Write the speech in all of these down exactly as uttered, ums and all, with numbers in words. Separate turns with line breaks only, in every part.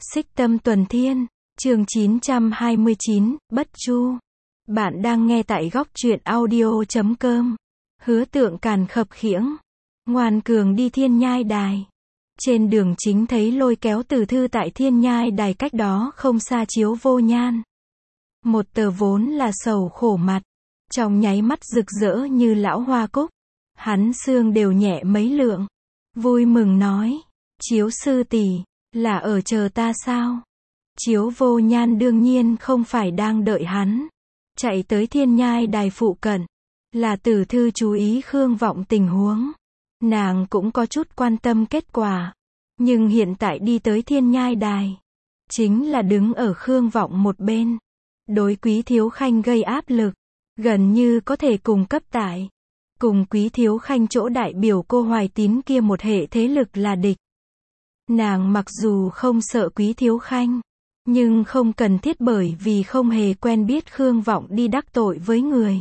Xích Tâm Tuần Thiên, chương chín trăm hai mươi chín, Bất Chu. Bạn đang nghe tại góc truyện audio chấm com. Hứa Tượng Càn khập khiễng, ngoan cường đi Thiên Nhai Đài. Trên đường chính thấy lôi kéo Từ Thư tại Thiên Nhai Đài cách đó không xa Chiếu Vô Nhan. Một tờ vốn là sầu khổ mặt, trong nháy mắt rực rỡ như lão hoa cúc. Hắn xương đều nhẹ mấy lượng, vui mừng nói, Chiếu sư tỷ, là ở chờ ta sao? Chiếu Vô Nhan đương nhiên không phải đang đợi hắn, chạy tới Thiên Nhai Đài phụ cận, là Từ Thư chú ý Khương Vọng tình huống. Nàng cũng có chút quan tâm kết quả, nhưng hiện tại đi tới Thiên Nhai Đài, chính là đứng ở Khương Vọng một bên, đối Quý Thiếu Khanh gây áp lực, gần như có thể cùng cấp tại, cùng Quý Thiếu Khanh chỗ đại biểu cô Hoài Tín kia một hệ thế lực là địch. Nàng mặc dù không sợ Quý Thiếu Khanh, nhưng không cần thiết bởi vì không hề quen biết Khương Vọng đi đắc tội với người.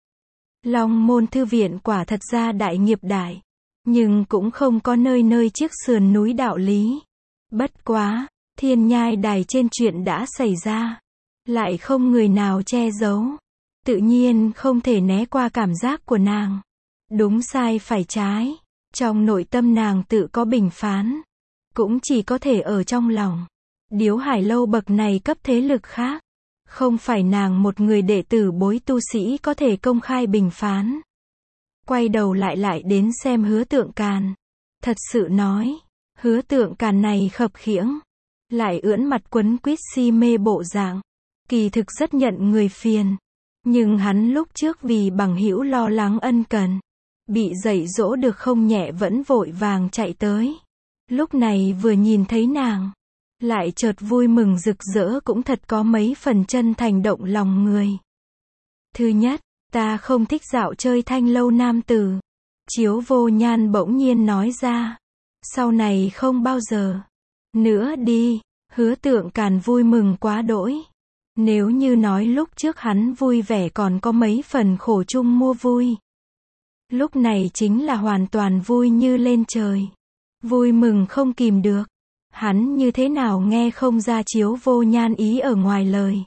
Long Môn Thư Viện quả thật ra đại nghiệp đại, nhưng cũng không có nơi nơi chiếc sườn núi đạo lý. Bất quá, Thiên Nhai Đài trên chuyện đã xảy ra, lại không người nào che giấu, tự nhiên không thể né qua cảm giác của nàng. Đúng sai phải trái, trong nội tâm nàng tự có bình phán, cũng chỉ có thể ở trong lòng. Điếu Hải Lâu bậc này cấp thế lực khác, không phải nàng một người đệ tử bối tu sĩ có thể công khai bình phán. Quay đầu lại lại đến xem Hứa Tượng Càn. Thật sự nói, Hứa Tượng Càn này khập khiễng, lại ưỡn mặt quấn quýt si mê bộ dạng, kỳ thực rất nhận người phiền. Nhưng hắn lúc trước vì bằng hữu lo lắng ân cần, bị dạy dỗ được không nhẹ vẫn vội vàng chạy tới. Lúc này vừa nhìn thấy nàng, lại chợt vui mừng rực rỡ, cũng thật có mấy phần chân thành động lòng người. Thứ nhất, ta không thích dạo chơi thanh lâu nam tử. Chiếu Vô Nhan bỗng nhiên nói ra. Sau này không bao giờ nữa đi. Hứa Tượng Càn vui mừng quá đỗi. Nếu như nói lúc trước hắn vui vẻ còn có mấy phần khổ chung mua vui, lúc này chính là hoàn toàn vui như lên trời. Vui mừng không kìm được. Hắn như thế nào nghe không ra Chiếu Vô Nhan ý ở ngoài lời.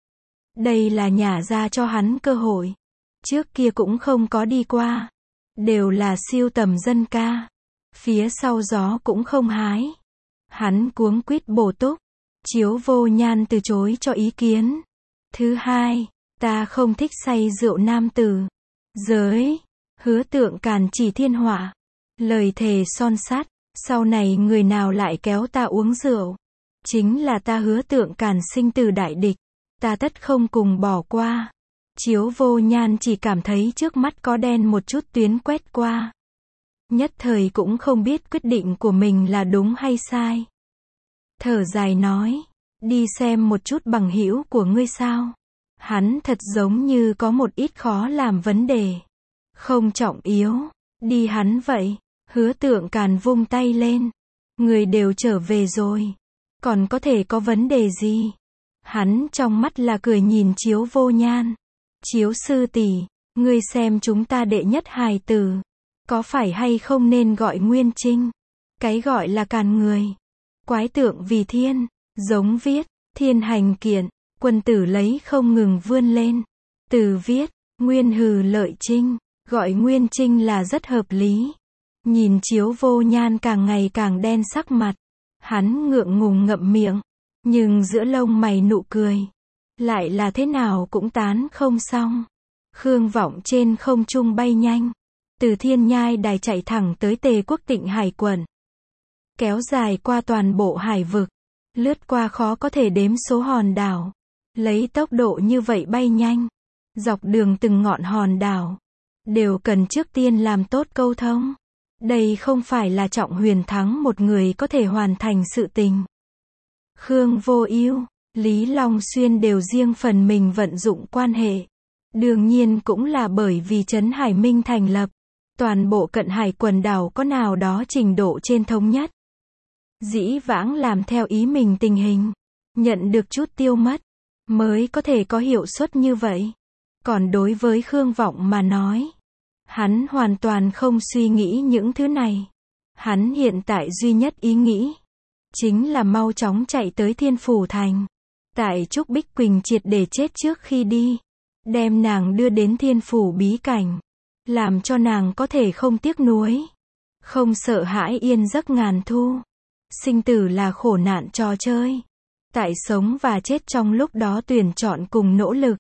Đây là nhả ra cho hắn cơ hội. Trước kia cũng không có đi qua. Đều là siêu tầm dân ca. Phía sau gió cũng không hái. Hắn cuống quýt bổ túc. Chiếu Vô Nhan từ chối cho ý kiến. Thứ hai, ta không thích say rượu nam tử. Giới. Hứa Tượng Càn chỉ thiên họa. Lời thề son sắt. Sau này người nào lại kéo ta uống rượu, chính là ta Hứa Tượng Càn sinh tử đại địch, ta tất không cùng bỏ qua. Chiếu Vô Nhan chỉ cảm thấy trước mắt có đen một chút tuyến quét qua. Nhất thời cũng không biết quyết định của mình là đúng hay sai. Thở dài nói, đi xem một chút bằng hữu của ngươi sao? Hắn thật giống như có một ít khó làm vấn đề. Không trọng yếu, đi hắn vậy. Hứa Tượng Càn vung tay lên. Người đều trở về rồi, còn có thể có vấn đề gì? Hắn trong mắt là cười nhìn Chiếu Vô Nhan. Chiếu sư tỷ, ngươi xem chúng ta đệ nhất hài tử, có phải hay không nên gọi Nguyên Trinh? Cái gọi là Càn người, quái tượng vì thiên, giống viết, thiên hành kiện, quân tử lấy không ngừng vươn lên. Từ viết, Nguyên hừ lợi Trinh, gọi Nguyên Trinh là rất hợp lý. Nhìn Chiếu Vô Nhan càng ngày càng đen sắc mặt, hắn ngượng ngùng ngậm miệng, nhưng giữa lông mày nụ cười, lại là thế nào cũng tán không xong. Khương Vọng trên không trung bay nhanh, từ Thiên Nhai Đài chạy thẳng tới Tề Quốc Tịnh Hải quận, kéo dài qua toàn bộ hải vực, lướt qua khó có thể đếm số hòn đảo. Lấy tốc độ như vậy bay nhanh, dọc đường từng ngọn hòn đảo, đều cần trước tiên làm tốt câu thông. Đây không phải là Trọng Huyền Thắng một người có thể hoàn thành sự tình. Khương Vô Ưu, Lý Long Xuyên đều riêng phần mình vận dụng quan hệ. Đương nhiên cũng là bởi vì Trấn Hải Minh thành lập, toàn bộ cận hải quần đảo có nào đó trình độ trên thống nhất. Dĩ vãng làm theo ý mình tình hình, nhận được chút tiêu mất, mới có thể có hiệu suất như vậy. Còn đối với Khương Vọng mà nói, hắn hoàn toàn không suy nghĩ những thứ này. Hắn hiện tại duy nhất ý nghĩ, chính là mau chóng chạy tới Thiên Phủ Thành. Tại Trúc Bích Quỳnh triệt để chết trước khi đi, đem nàng đưa đến Thiên Phủ bí cảnh, làm cho nàng có thể không tiếc nuối, không sợ hãi yên giấc ngàn thu. Sinh tử là khổ nạn trò chơi. Tại sống và chết trong lúc đó tuyển chọn cùng nỗ lực,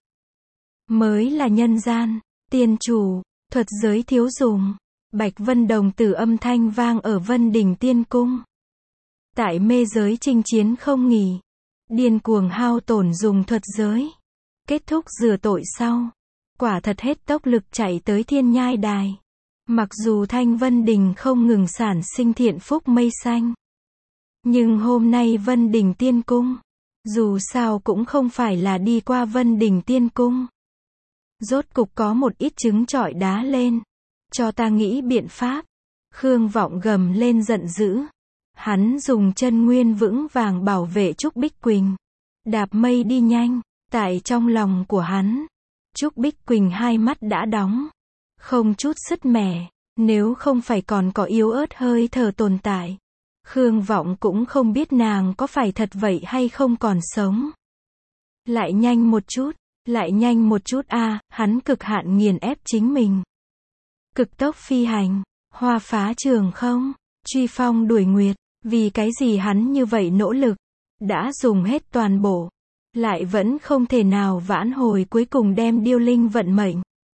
mới là nhân gian. Tiên chủ, thuật giới thiếu dùng. Bạch Vân Đồng tử âm thanh vang ở Vân Đình Tiên Cung. Tại mê giới chinh chiến không nghỉ, điên cuồng hao tổn dùng thuật giới. Kết thúc rửa tội sau, quả thật hết tốc lực chạy tới Thiên Nhai Đài. Mặc dù Thanh Vân Đình không ngừng sản sinh thiện phúc mây xanh, nhưng hôm nay Vân Đình Tiên Cung, dù sao cũng không phải là đi qua Vân Đình Tiên Cung. Rốt cục có một ít trứng trọi đá lên, cho ta nghĩ biện pháp. Khương Vọng gầm lên giận dữ. Hắn dùng chân nguyên vững vàng bảo vệ Trúc Bích Quỳnh. Đạp mây đi nhanh, tại trong lòng của hắn, Trúc Bích Quỳnh hai mắt đã đóng, không chút sứt mẻ, nếu không phải còn có yếu ớt hơi thở tồn tại, Khương Vọng cũng không biết nàng có phải thật vậy hay không còn sống. Lại nhanh một chút, lại nhanh một chút a, à, hắn cực hạn nghiền ép chính mình. Cực tốc phi hành, hoa phá trường không, truy phong đuổi nguyệt, vì cái gì hắn như vậy nỗ lực, đã dùng hết toàn bộ, lại vẫn không thể nào vãn hồi cuối cùng đem Điêu Linh vận mệnh.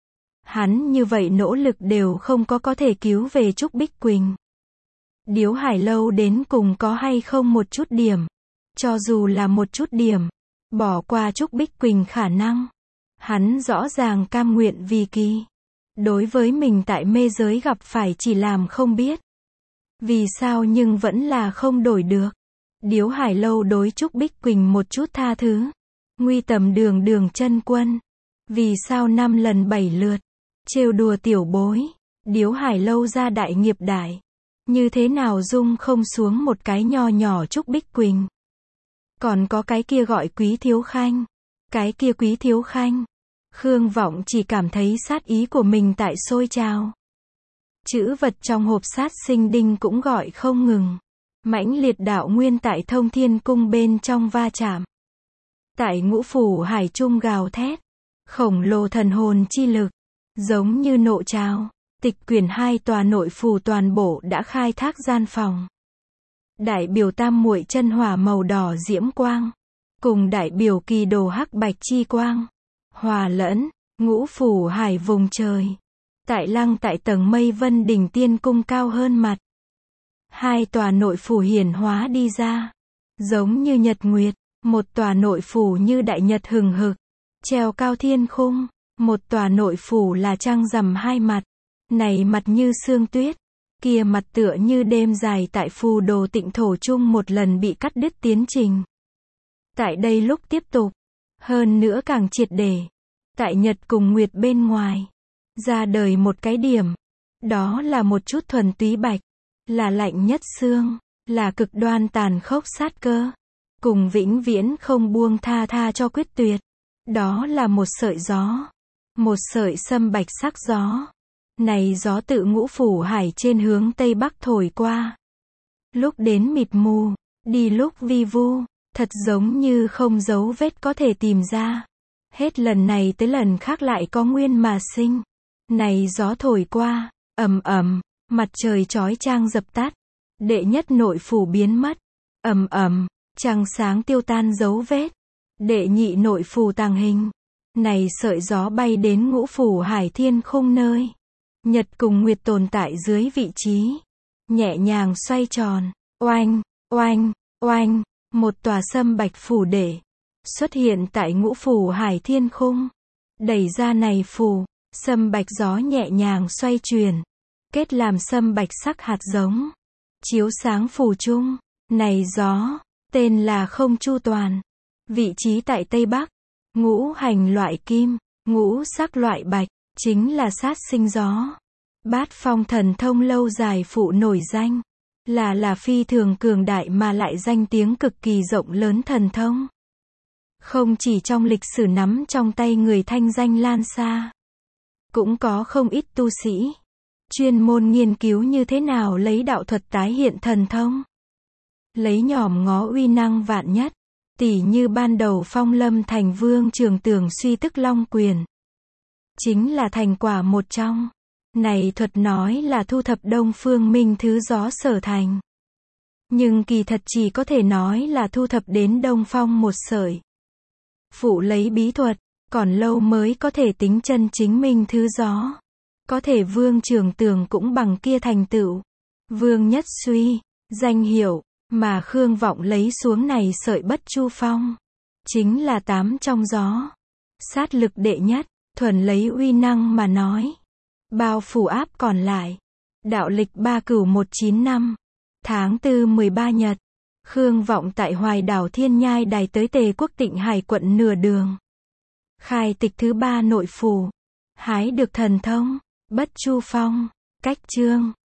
Hắn như vậy nỗ lực đều không có có thể cứu về Trúc Bích Quỳnh. Điếu Hải Lâu đến cùng có hay không một chút điểm, cho dù là một chút điểm, bỏ qua Trúc Bích Quỳnh khả năng. Hắn rõ ràng cam nguyện vì kỳ. Đối với mình tại mê giới gặp phải chỉ làm không biết. Vì sao nhưng vẫn là không đổi được. Điếu Hải Lâu đối Trúc Bích Quỳnh một chút tha thứ. Nguy tầm đường đường chân quân. Vì sao năm lần bảy lượt, trêu đùa tiểu bối. Điếu Hải Lâu ra đại nghiệp đại. Như thế nào dung không xuống một cái nho nhỏ Trúc Bích Quỳnh. Còn có cái kia gọi Quý Thiếu Khanh. Cái kia Quý Thiếu Khanh. Khương Vọng chỉ cảm thấy sát ý của mình tại sôi trào. Chữ vật trong hộp sát sinh đinh cũng gọi không ngừng. Mãnh liệt đạo nguyên tại Thông Thiên Cung bên trong va chạm. Tại Ngũ Phủ Hải Trung gào thét. Khổng lồ thần hồn chi lực. Giống như nộ trào. Tịch quyển hai tòa nội phủ toàn bộ đã khai thác gian phòng. Đại biểu tam muội chân hỏa màu đỏ diễm quang. Cùng đại biểu kỳ đồ hắc bạch chi quang. Hòa lẫn, Ngũ Phủ Hải vùng trời. Tại lăng tại tầng mây Vân Đình Tiên Cung cao hơn mặt. Hai tòa nội phủ hiển hóa đi ra. Giống như nhật nguyệt. Một tòa nội phủ như đại nhật hừng hực. Treo cao thiên khung. Một tòa nội phủ là trăng rằm hai mặt. Này mặt như sương tuyết. Kia mặt tựa như đêm dài tại phù đồ tịnh thổ chung một lần bị cắt đứt tiến trình. Tại đây lúc tiếp tục. Hơn nữa càng triệt để. Tại nhật cùng nguyệt bên ngoài. Ra đời một cái điểm. Đó là một chút thuần túy bạch. Là lạnh nhất xương. Là cực đoan tàn khốc sát cơ. Cùng vĩnh viễn không buông tha tha cho quyết tuyệt. Đó là một sợi gió. Một sợi sâm bạch sắc gió. Này gió tự Ngũ Phủ Hải trên hướng tây bắc thổi qua. Lúc đến mịt mù. Đi lúc vi vu. Thật giống như không dấu vết có thể tìm ra. Hết lần này tới lần khác lại có nguyên mà sinh. Này gió thổi qua, ầm ầm, mặt trời chói chang dập tắt. Đệ nhất nội phủ biến mất. Ầm ầm, trăng sáng tiêu tan dấu vết. Đệ nhị nội phủ tàng hình. Này sợi gió bay đến Ngũ Phủ Hải thiên khung nơi. Nhật cùng nguyệt tồn tại dưới vị trí. Nhẹ nhàng xoay tròn. Oanh, oanh, oanh. Một tòa sâm bạch phủ để xuất hiện tại Ngũ Phủ Hải thiên khung. Đẩy ra này phủ, sâm bạch gió nhẹ nhàng xoay chuyển, kết làm sâm bạch sắc hạt giống, chiếu sáng phủ chung. Này gió, tên là Không Chu Toàn. Vị trí tại Tây Bắc, ngũ hành loại kim, ngũ sắc loại bạch, chính là sát sinh gió. Bát phong thần thông lâu dài phụ nổi danh. Là là phi thường cường đại mà lại danh tiếng cực kỳ rộng lớn thần thông. Không chỉ trong lịch sử nắm trong tay người thanh danh lan xa. Cũng có không ít tu sĩ. Chuyên môn nghiên cứu như thế nào lấy đạo thuật tái hiện thần thông. lấy nhòm ngó uy năng vạn nhất. Tỷ như ban đầu phong lâm thành vương Trường Tường suy tức long quyền. Chính là thành quả một trong. Này thuật nói là thu thập Đông Phương Minh Thứ Gió sở thành. Nhưng kỳ thật chỉ có thể nói là thu thập đến Đông Phong một sợi. Phụ lấy bí thuật, còn lâu mới có thể tính chân chính Minh Thứ Gió. Có thể vương Trường Tường cũng bằng kia thành tựu. Vương Nhất Suy, danh hiệu, mà Khương Vọng lấy xuống này sợi Bất Chu Phong. Chính là tám trong gió. Sát lực đệ nhất, thuần lấy uy năng mà nói. Bao phủ áp còn lại. Đạo lịch ba cửu một chín năm. Tháng tư mười ba nhật. Khương Vọng tại Hoài Đảo Thiên Nhai đài tới Tề Quốc Tịnh Hải quận nửa đường. Khai tịch thứ ba nội phủ. Hái được thần thông. Bất Chu Phong. Cách chương.